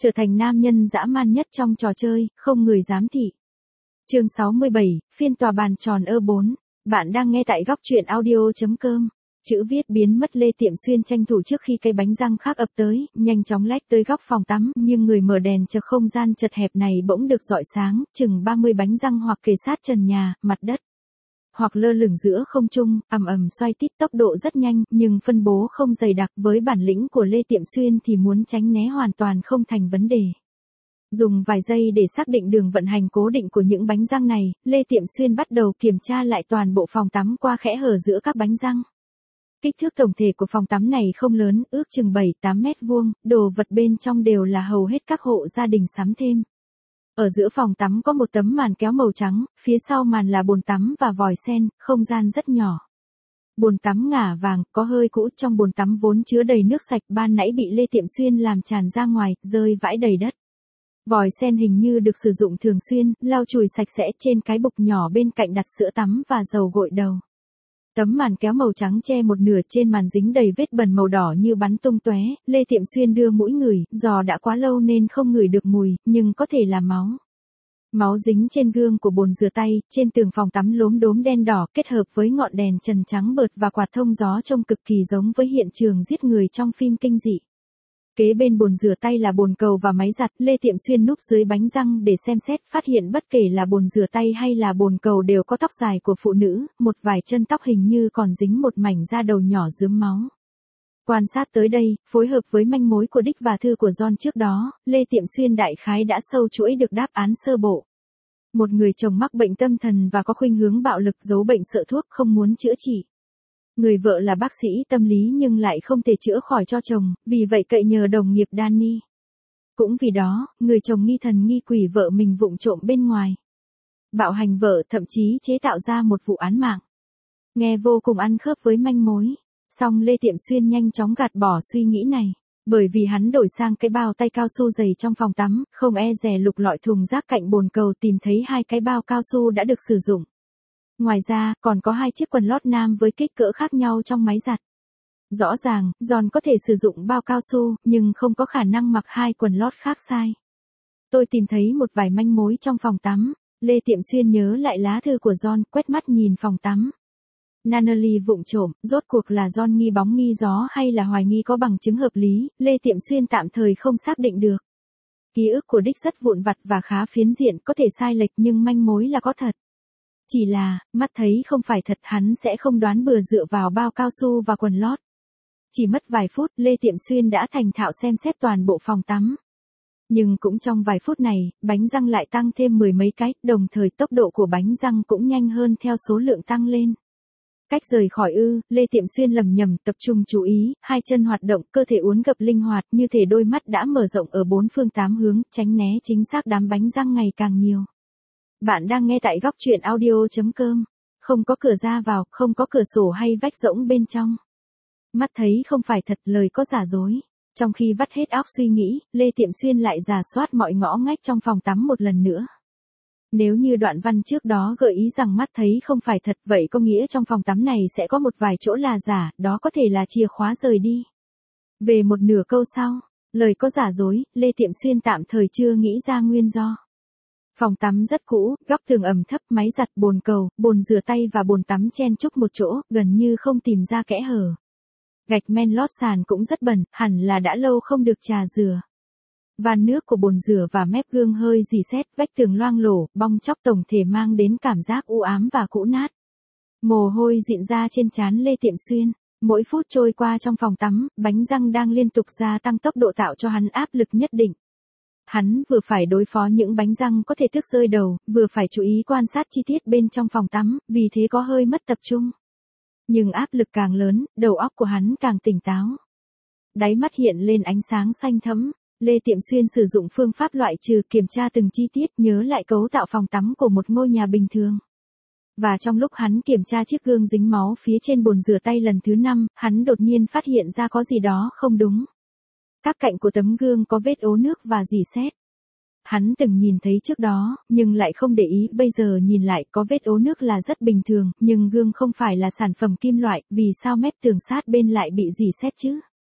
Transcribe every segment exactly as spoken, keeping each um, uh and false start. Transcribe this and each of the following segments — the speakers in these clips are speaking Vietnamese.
Trở thành nam nhân dã man nhất trong trò chơi, không người dám thị. Chương sáu mươi bảy, phiên tòa bàn tròn ơ bốn. Bạn đang nghe tại góc truyện audio chấm com. Chữ viết biến mất. Lê Tiệm Xuyên tranh thủ trước khi cây bánh răng khác ập tới, nhanh chóng lách tới góc phòng tắm, nhưng người mở đèn cho không gian chật hẹp này bỗng được rọi sáng, chừng ba mươi bánh răng hoặc kề sát trần nhà, mặt đất, hoặc lơ lửng giữa không trung, ầm ầm xoay tít tốc độ rất nhanh, nhưng phân bố không dày đặc. Với bản lĩnh của Lê Tiệm Xuyên thì muốn tránh né hoàn toàn không thành vấn đề. Dùng vài giây để xác định đường vận hành cố định của những bánh răng này, Lê Tiệm Xuyên bắt đầu kiểm tra lại toàn bộ phòng tắm qua kẽ hở giữa các bánh răng. Kích thước tổng thể của phòng tắm này không lớn, ước chừng bảy tám mét vuông, đồ vật bên trong đều là hầu hết các hộ gia đình sắm thêm. Ở giữa phòng tắm có một tấm màn kéo màu trắng, phía sau màn là bồn tắm và vòi sen, không gian rất nhỏ. Bồn tắm ngả vàng, có hơi cũ, trong bồn tắm vốn chứa đầy nước sạch ban nãy bị Lê Tiệm Xuyên làm tràn ra ngoài, rơi vãi đầy đất. Vòi sen hình như được sử dụng thường xuyên, lau chùi sạch sẽ. Trên cái bục nhỏ bên cạnh đặt sữa tắm và dầu gội đầu. Tấm màn kéo màu trắng che một nửa, trên màn dính đầy vết bẩn màu đỏ như bắn tung tóe. Lê Tiệm Xuyên đưa mũi ngửi, do đã quá lâu nên không ngửi được mùi, nhưng có thể là máu. Máu dính trên gương của bồn rửa tay, trên tường phòng tắm lốm đốm đen đỏ, kết hợp với ngọn đèn trần trắng bợt và quạt thông gió trông cực kỳ giống với hiện trường giết người trong phim kinh dị. Kế bên bồn rửa tay là bồn cầu và máy giặt. Lê Tiệm Xuyên núp dưới bánh răng để xem xét, phát hiện bất kể là bồn rửa tay hay là bồn cầu đều có tóc dài của phụ nữ, một vài chân tóc hình như còn dính một mảnh da đầu nhỏ rướm máu. Quan sát tới đây, phối hợp với manh mối của Đích và thư của John trước đó, Lê Tiệm Xuyên đại khái đã sâu chuỗi được đáp án sơ bộ. Một người chồng mắc bệnh tâm thần và có khuynh hướng bạo lực, giấu bệnh sợ thuốc, không muốn chữa trị. Người vợ là bác sĩ tâm lý nhưng lại không thể chữa khỏi cho chồng, vì vậy cậy nhờ đồng nghiệp Danny. Cũng vì đó, người chồng nghi thần nghi quỷ vợ mình vụng trộm bên ngoài. Bạo hành vợ, thậm chí chế tạo ra một vụ án mạng. Nghe vô cùng ăn khớp với manh mối. Song Lê Tiệm Xuyên nhanh chóng gạt bỏ suy nghĩ này. Bởi vì hắn đổi sang cái bao tay cao su dày trong phòng tắm, không e dè lục lọi thùng rác cạnh bồn cầu, tìm thấy hai cái bao cao su đã được sử dụng. Ngoài ra, còn có hai chiếc quần lót nam với kích cỡ khác nhau trong máy giặt. Rõ ràng, John có thể sử dụng bao cao su, nhưng không có khả năng mặc hai quần lót khác sai. Tôi tìm thấy một vài manh mối trong phòng tắm. Lê Tiệm Xuyên nhớ lại lá thư của John, quét mắt nhìn phòng tắm. Natalie vụng trộm, rốt cuộc là John nghi bóng nghi gió hay là hoài nghi có bằng chứng hợp lý, Lê Tiệm Xuyên tạm thời không xác định được. Ký ức của Đích rất vụn vặt và khá phiến diện, có thể sai lệch nhưng manh mối là có thật. Chỉ là, mắt thấy không phải thật, hắn sẽ không đoán bừa dựa vào bao cao su và quần lót. Chỉ mất vài phút, Lê Tiệm Xuyên đã thành thạo xem xét toàn bộ phòng tắm. Nhưng cũng trong vài phút này, bánh răng lại tăng thêm mười mấy cái, đồng thời tốc độ của bánh răng cũng nhanh hơn theo số lượng tăng lên. Cách rời khỏi ư, Lê Tiệm Xuyên lầm nhầm, tập trung chú ý, hai chân hoạt động, cơ thể uốn gập linh hoạt, như thể đôi mắt đã mở rộng ở bốn phương tám hướng, tránh né chính xác đám bánh răng ngày càng nhiều. Bạn đang nghe tại góc truyện audio chấm com. Không có cửa ra vào, không có cửa sổ hay vách rỗng bên trong. Mắt thấy không phải thật, lời có giả dối. Trong khi vắt hết óc suy nghĩ, Lê Tiệm Xuyên lại rà soát mọi ngõ ngách trong phòng tắm một lần nữa. Nếu như đoạn văn trước đó gợi ý rằng mắt thấy không phải thật, vậy có nghĩa trong phòng tắm này sẽ có một vài chỗ là giả, đó có thể là chìa khóa rời đi. Về một nửa câu sau, lời có giả dối, Lê Tiệm Xuyên tạm thời chưa nghĩ ra nguyên do. Phòng tắm rất cũ, góc tường ẩm thấp, máy giặt, bồn cầu, bồn rửa tay và bồn tắm chen chúc một chỗ, gần như không tìm ra kẽ hở. Gạch men lót sàn cũng rất bẩn, hẳn là đã lâu không được chà rửa. Van nước của bồn rửa và mép gương hơi rỉ sét, vách tường loang lổ, bong tróc, tổng thể mang đến cảm giác u ám và cũ nát. Mồ hôi dịn ra trên trán Lê Tiệm Xuyên. Mỗi phút trôi qua trong phòng tắm, bánh răng đang liên tục gia tăng tốc độ, tạo cho hắn áp lực nhất định. Hắn vừa phải đối phó những bánh răng có thể thức rơi đầu, vừa phải chú ý quan sát chi tiết bên trong phòng tắm, vì thế có hơi mất tập trung. Nhưng áp lực càng lớn, đầu óc của hắn càng tỉnh táo. Đáy mắt hiện lên ánh sáng xanh thẫm. Lê Tiệm Xuyên sử dụng phương pháp loại trừ, kiểm tra từng chi tiết, nhớ lại cấu tạo phòng tắm của một ngôi nhà bình thường. Và trong lúc hắn kiểm tra chiếc gương dính máu phía trên bồn rửa tay lần thứ năm, hắn đột nhiên phát hiện ra có gì đó không đúng. Các cạnh của tấm gương có vết ố nước và rỉ sét. Hắn từng nhìn thấy trước đó, nhưng lại không để ý, bây giờ nhìn lại có vết ố nước là rất bình thường, nhưng gương không phải là sản phẩm kim loại, vì sao mép tường sát bên lại bị rỉ sét chứ?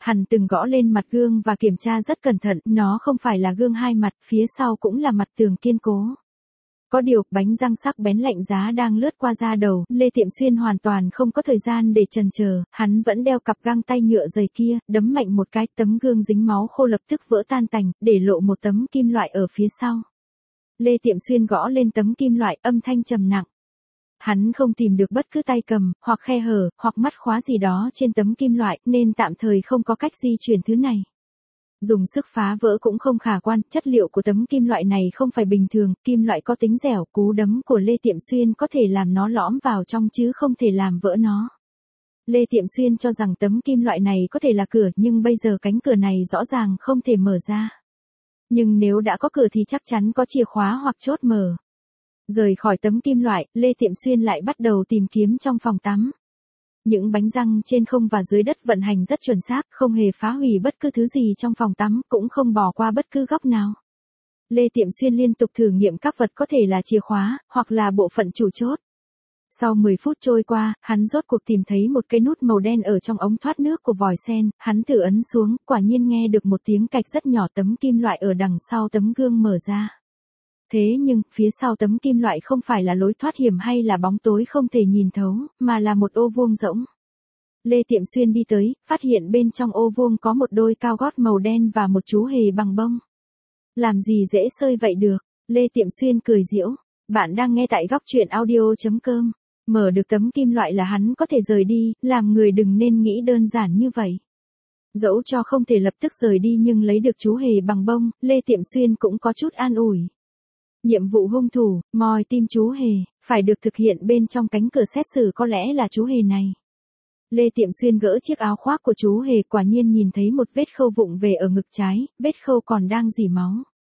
hắn từng gõ lên mặt gương và kiểm tra rất cẩn thận, nó không phải là gương hai mặt, phía sau cũng là mặt tường kiên cố. Có điều, bánh răng sắc bén lạnh giá đang lướt qua da đầu, Lê Tiệm Xuyên hoàn toàn không có thời gian để chần chờ, hắn vẫn đeo cặp găng tay nhựa dày kia, đấm mạnh một cái, tấm gương dính máu khô lập tức vỡ tan tành, để lộ một tấm kim loại ở phía sau. Lê Tiệm Xuyên gõ lên tấm kim loại, âm thanh trầm nặng. Hắn không tìm được bất cứ tay cầm, hoặc khe hở, hoặc mắt khóa gì đó trên tấm kim loại, nên tạm thời không có cách di chuyển thứ này. Dùng sức phá vỡ cũng không khả quan, chất liệu của tấm kim loại này không phải bình thường, kim loại có tính dẻo, cú đấm của Lê Tiệm Xuyên có thể làm nó lõm vào trong chứ không thể làm vỡ nó. Lê Tiệm Xuyên cho rằng tấm kim loại này có thể là cửa, nhưng bây giờ cánh cửa này rõ ràng không thể mở ra. Nhưng nếu đã có cửa thì chắc chắn có chìa khóa hoặc chốt mở. Rời khỏi tấm kim loại, Lê Tiệm Xuyên lại bắt đầu tìm kiếm trong phòng tắm. Những bánh răng trên không và dưới đất vận hành rất chuẩn xác, không hề phá hủy bất cứ thứ gì trong phòng tắm, cũng không bỏ qua bất cứ góc nào. Lê Tiệm Xuyên liên tục thử nghiệm các vật có thể là chìa khóa, hoặc là bộ phận chủ chốt. Sau mười phút trôi qua, hắn rốt cuộc tìm thấy một cái nút màu đen ở trong ống thoát nước của vòi sen, hắn thử ấn xuống, quả nhiên nghe được một tiếng cạch rất nhỏ, tấm kim loại ở đằng sau tấm gương mở ra. Thế nhưng, phía sau tấm kim loại không phải là lối thoát hiểm hay là bóng tối không thể nhìn thấu, mà là một ô vuông rỗng. Lê Tiệm Xuyên đi tới, phát hiện bên trong ô vuông có một đôi cao gót màu đen và một chú hề bằng bông. Làm gì dễ sơi vậy được, Lê Tiệm Xuyên cười giễu. Bạn đang nghe tại góc truyện audio chấm com. Mở được tấm kim loại là hắn có thể rời đi, làm người đừng nên nghĩ đơn giản như vậy. Dẫu cho không thể lập tức rời đi nhưng lấy được chú hề bằng bông, Lê Tiệm Xuyên cũng có chút an ủi. Nhiệm vụ hung thủ, moi tim chú hề, phải được thực hiện bên trong cánh cửa xét xử, có lẽ là chú hề này. Lê Tiệm Xuyên gỡ chiếc áo khoác của chú hề, quả nhiên nhìn thấy một vết khâu vụng về ở ngực trái, vết khâu còn đang rỉ máu.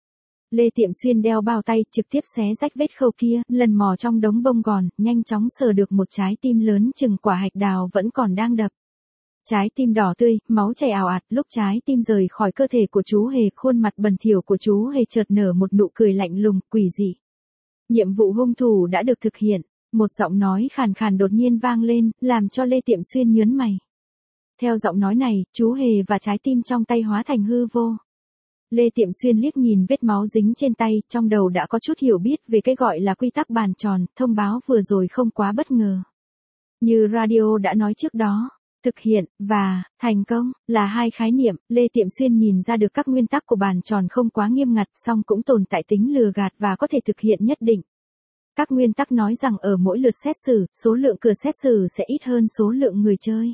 Lê Tiệm Xuyên đeo bao tay, trực tiếp xé rách vết khâu kia, lần mò trong đống bông gòn, nhanh chóng sờ được một trái tim lớn chừng quả hạch đào vẫn còn đang đập. Trái tim đỏ tươi, máu chảy ào ạt, lúc trái tim rời khỏi cơ thể của chú hề, khuôn mặt bẩn thỉu của chú hề chợt nở một nụ cười lạnh lùng, quỷ dị. Nhiệm vụ hung thủ đã được thực hiện, một giọng nói khàn khàn đột nhiên vang lên, làm cho Lê Tiệm Xuyên nhướng mày. Theo giọng nói này, chú hề và trái tim trong tay hóa thành hư vô. Lê Tiệm Xuyên liếc nhìn vết máu dính trên tay, trong đầu đã có chút hiểu biết về cái gọi là quy tắc bàn tròn, thông báo vừa rồi không quá bất ngờ. Như radio đã nói trước đó, thực hiện, và, thành công, là hai khái niệm, Lê Tiệm Xuyên nhìn ra được các nguyên tắc của bàn tròn không quá nghiêm ngặt, song cũng tồn tại tính lừa gạt và có thể thực hiện nhất định. Các nguyên tắc nói rằng ở mỗi lượt xét xử, số lượng cửa xét xử sẽ ít hơn số lượng người chơi.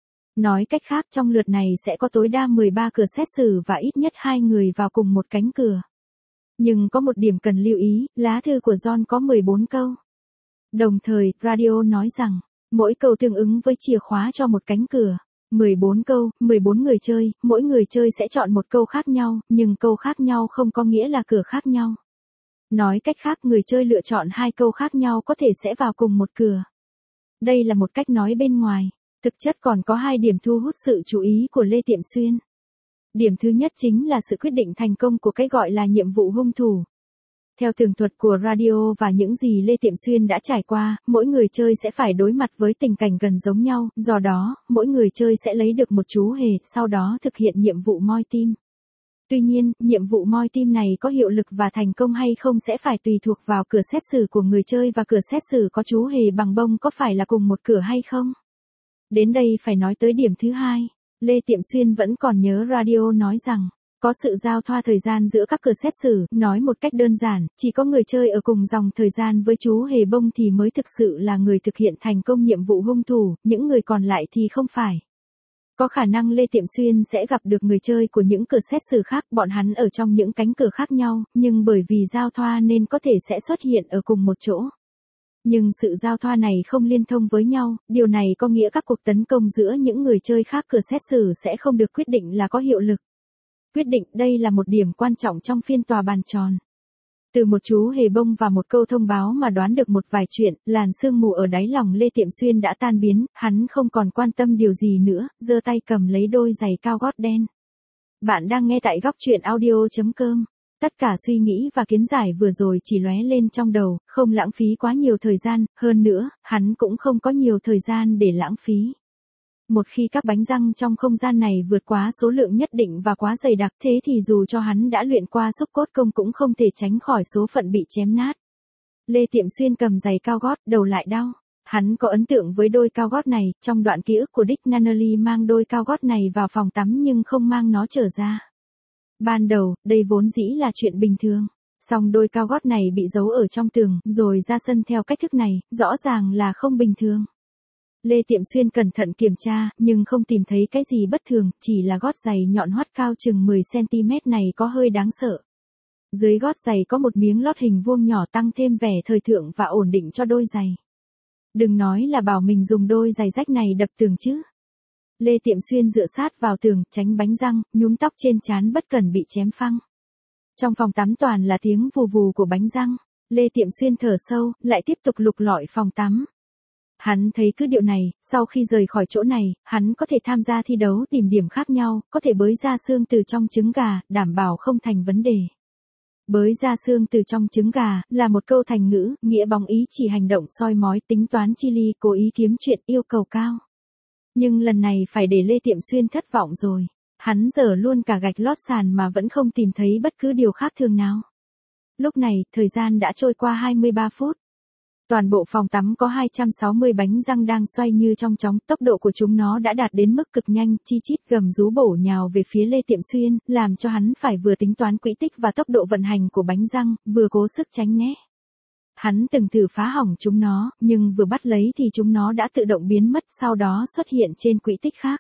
Nói cách khác, trong lượt này sẽ có tối đa mười ba cửa xét xử và ít nhất hai người vào cùng một cánh cửa. Nhưng có một điểm cần lưu ý, lá thư của John có mười bốn câu. Đồng thời, radio nói rằng, mỗi câu tương ứng với chìa khóa cho một cánh cửa. mười bốn câu, mười bốn người chơi, mỗi người chơi sẽ chọn một câu khác nhau, nhưng câu khác nhau không có nghĩa là cửa khác nhau. Nói cách khác, người chơi lựa chọn hai câu khác nhau có thể sẽ vào cùng một cửa. Đây là một cách nói bên ngoài. Thực chất còn có hai điểm thu hút sự chú ý của Lê Tiệm Xuyên. Điểm thứ nhất chính là sự quyết định thành công của cái gọi là nhiệm vụ hung thủ. Theo tường thuật của radio và những gì Lê Tiệm Xuyên đã trải qua, mỗi người chơi sẽ phải đối mặt với tình cảnh gần giống nhau, do đó, mỗi người chơi sẽ lấy được một chú hề, sau đó thực hiện nhiệm vụ moi tim. Tuy nhiên, nhiệm vụ moi tim này có hiệu lực và thành công hay không sẽ phải tùy thuộc vào cửa xét xử của người chơi và cửa xét xử có chú hề bằng bông có phải là cùng một cửa hay không. Đến đây phải nói tới điểm thứ hai, Lê Tiệm Xuyên vẫn còn nhớ radio nói rằng, có sự giao thoa thời gian giữa các cửa xét xử, nói một cách đơn giản, chỉ có người chơi ở cùng dòng thời gian với chú hề bông thì mới thực sự là người thực hiện thành công nhiệm vụ hung thủ, những người còn lại thì không phải. Có khả năng Lê Tiệm Xuyên sẽ gặp được người chơi của những cửa xét xử khác, bọn hắn ở trong những cánh cửa khác nhau, nhưng bởi vì giao thoa nên có thể sẽ xuất hiện ở cùng một chỗ. Nhưng sự giao thoa này không liên thông với nhau, điều này có nghĩa các cuộc tấn công giữa những người chơi khác cửa xét xử sẽ không được quyết định là có hiệu lực. Quyết định đây là một điểm quan trọng trong phiên tòa bàn tròn. Từ một chú hề bông và một câu thông báo mà đoán được một vài chuyện, làn sương mù ở đáy lòng Lê Tiệm Xuyên đã tan biến, hắn không còn quan tâm điều gì nữa, giơ tay cầm lấy đôi giày cao gót đen. Bạn đang nghe tại góc truyện audio chấm com. Tất cả suy nghĩ và kiến giải vừa rồi chỉ lóe lên trong đầu, không lãng phí quá nhiều thời gian, hơn nữa, hắn cũng không có nhiều thời gian để lãng phí. Một khi các bánh răng trong không gian này vượt quá số lượng nhất định và quá dày đặc thế thì dù cho hắn đã luyện qua xúc cốt công cũng không thể tránh khỏi số phận bị chém nát. Lê Tiệm Xuyên cầm giày cao gót, đầu lại đau. Hắn có ấn tượng với đôi cao gót này, trong đoạn ký ức của Dick Nannelly mang đôi cao gót này vào phòng tắm nhưng không mang nó trở ra. Ban đầu, đây vốn dĩ là chuyện bình thường. Song đôi cao gót này bị giấu ở trong tường, rồi ra sân theo cách thức này, rõ ràng là không bình thường. Lê Tiệm Xuyên cẩn thận kiểm tra, nhưng không tìm thấy cái gì bất thường, chỉ là gót giày nhọn hoắt cao chừng mười xăng ti mét này có hơi đáng sợ. Dưới gót giày có một miếng lót hình vuông nhỏ tăng thêm vẻ thời thượng và ổn định cho đôi giày. Đừng nói là bảo mình dùng đôi giày rách này đập tường chứ. Lê Tiệm Xuyên dựa sát vào tường, tránh bánh răng, nhúm tóc trên trán bất cần bị chém phăng. Trong phòng tắm toàn là tiếng vù vù của bánh răng. Lê Tiệm Xuyên thở sâu, lại tiếp tục lục lọi phòng tắm. Hắn thấy cứ điệu này, sau khi rời khỏi chỗ này, hắn có thể tham gia thi đấu tìm điểm khác nhau, có thể bới ra xương từ trong trứng gà, đảm bảo không thành vấn đề. Bới ra xương từ trong trứng gà, là một câu thành ngữ, nghĩa bóng ý chỉ hành động soi mói, tính toán chi ly, cố ý kiếm chuyện, yêu cầu cao. Nhưng lần này phải để Lê Tiệm Xuyên thất vọng rồi. Hắn giở luôn cả gạch lót sàn mà vẫn không tìm thấy bất cứ điều khác thường nào. Lúc này, thời gian đã trôi qua hai mươi ba phút. Toàn bộ phòng tắm có hai trăm sáu mươi bánh răng đang xoay như trong chóng, tốc độ của chúng nó đã đạt đến mức cực nhanh, chi chít gầm rú bổ nhào về phía Lê Tiệm Xuyên, làm cho hắn phải vừa tính toán quỹ tích và tốc độ vận hành của bánh răng, vừa cố sức tránh né. Hắn từng thử phá hỏng chúng nó, nhưng vừa bắt lấy thì chúng nó đã tự động biến mất, sau đó xuất hiện trên quỹ tích khác.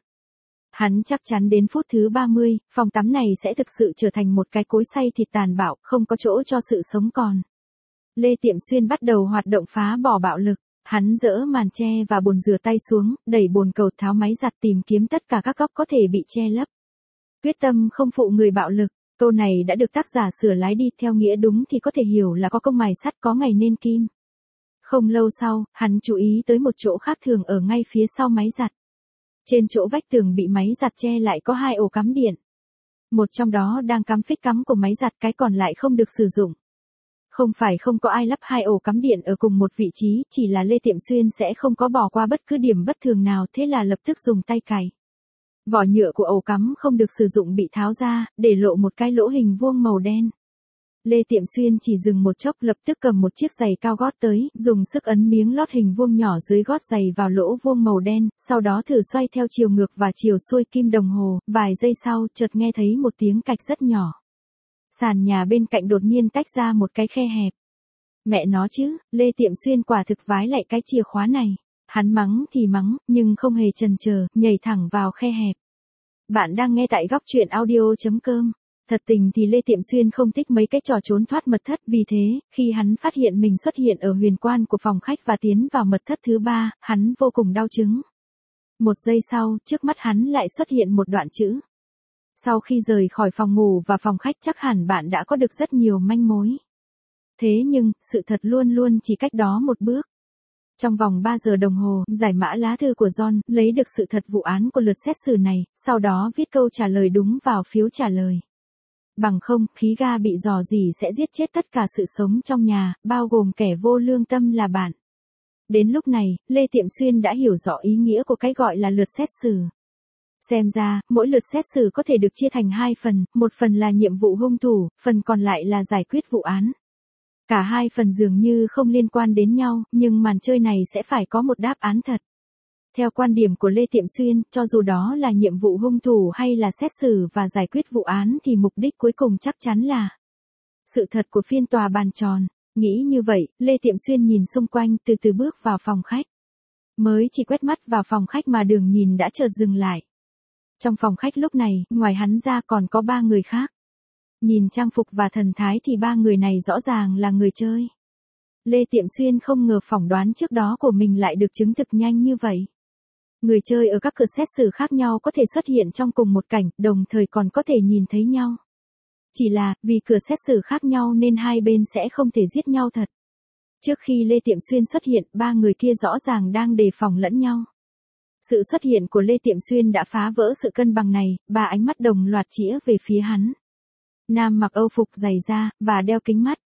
Hắn chắc chắn đến phút thứ ba mươi, phòng tắm này sẽ thực sự trở thành một cái cối xay thịt tàn bạo, không có chỗ cho sự sống còn. Lê Tiệm Xuyên bắt đầu hoạt động phá bỏ bạo lực. Hắn dỡ màn che và bồn rửa tay xuống, đẩy bồn cầu, tháo máy giặt, tìm kiếm tất cả các góc có thể bị che lấp. Quyết tâm không phụ người bạo lực. Câu này đã được tác giả sửa lái đi, theo nghĩa đúng thì có thể hiểu là có công mài sắt có ngày nên kim. Không lâu sau, hắn chú ý tới một chỗ khác thường ở ngay phía sau máy giặt. Trên chỗ vách tường bị máy giặt che lại có hai ổ cắm điện. Một trong đó đang cắm phích cắm của máy giặt, cái còn lại không được sử dụng. Không phải không có ai lắp hai ổ cắm điện ở cùng một vị trí, chỉ là Lê Tiệm Xuyên sẽ không có bỏ qua bất cứ điểm bất thường nào, thế là lập tức dùng tay cày. Vỏ nhựa của ổ cắm không được sử dụng bị tháo ra, để lộ một cái lỗ hình vuông màu đen. Lê Tiệm Xuyên chỉ dừng một chốc, lập tức cầm một chiếc giày cao gót tới, dùng sức ấn miếng lót hình vuông nhỏ dưới gót giày vào lỗ vuông màu đen, sau đó thử xoay theo chiều ngược và chiều xuôi kim đồng hồ, vài giây sau, chợt nghe thấy một tiếng cạch rất nhỏ. Sàn nhà bên cạnh đột nhiên tách ra một cái khe hẹp. Mẹ nó chứ, Lê Tiệm Xuyên quả thực vái lại cái chìa khóa này. Hắn mắng thì mắng, nhưng không hề chần chờ, nhảy thẳng vào khe hẹp. Bạn đang nghe tại góc truyện audio chấm com. Thật tình thì Lê Tiệm Xuyên không thích mấy cái trò trốn thoát mật thất, vì thế, khi hắn phát hiện mình xuất hiện ở huyền quan của phòng khách và tiến vào mật thất thứ ba, hắn vô cùng đau chứng. Một giây sau, trước mắt hắn lại xuất hiện một đoạn chữ. Sau khi rời khỏi phòng ngủ và phòng khách chắc hẳn bạn đã có được rất nhiều manh mối. Thế nhưng, sự thật luôn luôn chỉ cách đó một bước. Trong vòng ba giờ đồng hồ, giải mã lá thư của John, lấy được sự thật vụ án của lượt xét xử này, sau đó viết câu trả lời đúng vào phiếu trả lời. Bằng không, khí ga bị rò rỉ sẽ giết chết tất cả sự sống trong nhà, bao gồm kẻ vô lương tâm là bạn. Đến lúc này, Lê Tiệm Xuyên đã hiểu rõ ý nghĩa của cái gọi là lượt xét xử. Xem ra, mỗi lượt xét xử có thể được chia thành hai phần, một phần là nhiệm vụ hung thủ, phần còn lại là giải quyết vụ án. Cả hai phần dường như không liên quan đến nhau, nhưng màn chơi này sẽ phải có một đáp án thật. Theo quan điểm của Lê Tiệm Xuyên, cho dù đó là nhiệm vụ hung thủ hay là xét xử và giải quyết vụ án thì mục đích cuối cùng chắc chắn là sự thật của phiên tòa bàn tròn. Nghĩ như vậy, Lê Tiệm Xuyên nhìn xung quanh, từ từ bước vào phòng khách. Mới chỉ quét mắt vào phòng khách mà đường nhìn đã chợt dừng lại. Trong phòng khách lúc này, ngoài hắn ra còn có ba người khác. Nhìn trang phục và thần thái thì ba người này rõ ràng là người chơi. Lê Tiệm Xuyên không ngờ phỏng đoán trước đó của mình lại được chứng thực nhanh như vậy. Người chơi ở các cửa xét xử khác nhau có thể xuất hiện trong cùng một cảnh, đồng thời còn có thể nhìn thấy nhau. Chỉ là, vì cửa xét xử khác nhau nên hai bên sẽ không thể giết nhau thật. Trước khi Lê Tiệm Xuyên xuất hiện, ba người kia rõ ràng đang đề phòng lẫn nhau. Sự xuất hiện của Lê Tiệm Xuyên đã phá vỡ sự cân bằng này, ba ánh mắt đồng loạt chĩa về phía hắn. Nam mặc âu phục dày da, và đeo kính mắt.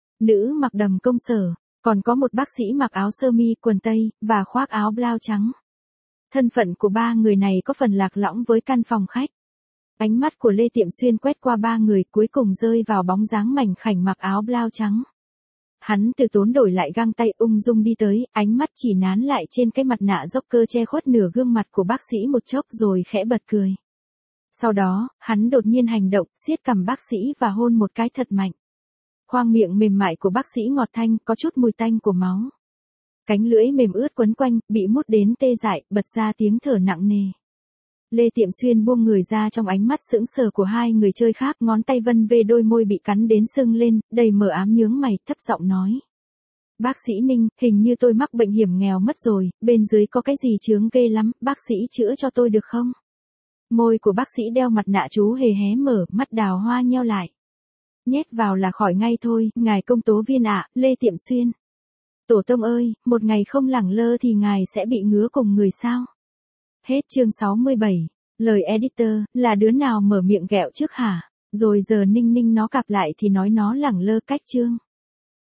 Nữ mặc đầm công sở, còn có một bác sĩ mặc áo sơ mi, quần tây, và khoác áo blau trắng. Thân phận của ba người này có phần lạc lõng với căn phòng khách. Ánh mắt của Lê Tiệm Xuyên quét qua ba người cuối cùng rơi vào bóng dáng mảnh khảnh mặc áo blau trắng. Hắn từ tốn đổi lại găng tay ung dung đi tới, ánh mắt chỉ nán lại trên cái mặt nạ dốc cơ che khuất nửa gương mặt của bác sĩ một chốc rồi khẽ bật cười. Sau đó, hắn đột nhiên hành động, siết cằm bác sĩ và hôn một cái thật mạnh. Khoang miệng mềm mại của bác sĩ ngọt thanh, có chút mùi tanh của máu. Cánh lưỡi mềm ướt quấn quanh, bị mút đến tê dại, bật ra tiếng thở nặng nề. Lê Tiệm Xuyên buông người ra trong ánh mắt sững sờ của hai người chơi khác, ngón tay vân về đôi môi bị cắn đến sưng lên, đầy mờ ám nhướng mày, thấp giọng nói. Bác sĩ Ninh, hình như tôi mắc bệnh hiểm nghèo mất rồi, bên dưới có cái gì chướng ghê lắm, bác sĩ chữa cho tôi được không? Môi của bác sĩ đeo mặt nạ chú hề hé mở, mắt đào hoa nheo lại. Nhét vào là khỏi ngay thôi, ngài công tố viên ạ, Lê Tiệm Xuyên. Tổ tông ơi, một ngày không lẳng lơ thì ngài sẽ bị ngứa cùng người sao? Hết chương sáu mươi bảy. Lời editor, là đứa nào mở miệng ghẹo trước hả? Rồi giờ Ninh Ninh nó cặp lại thì nói nó lẳng lơ cách chương.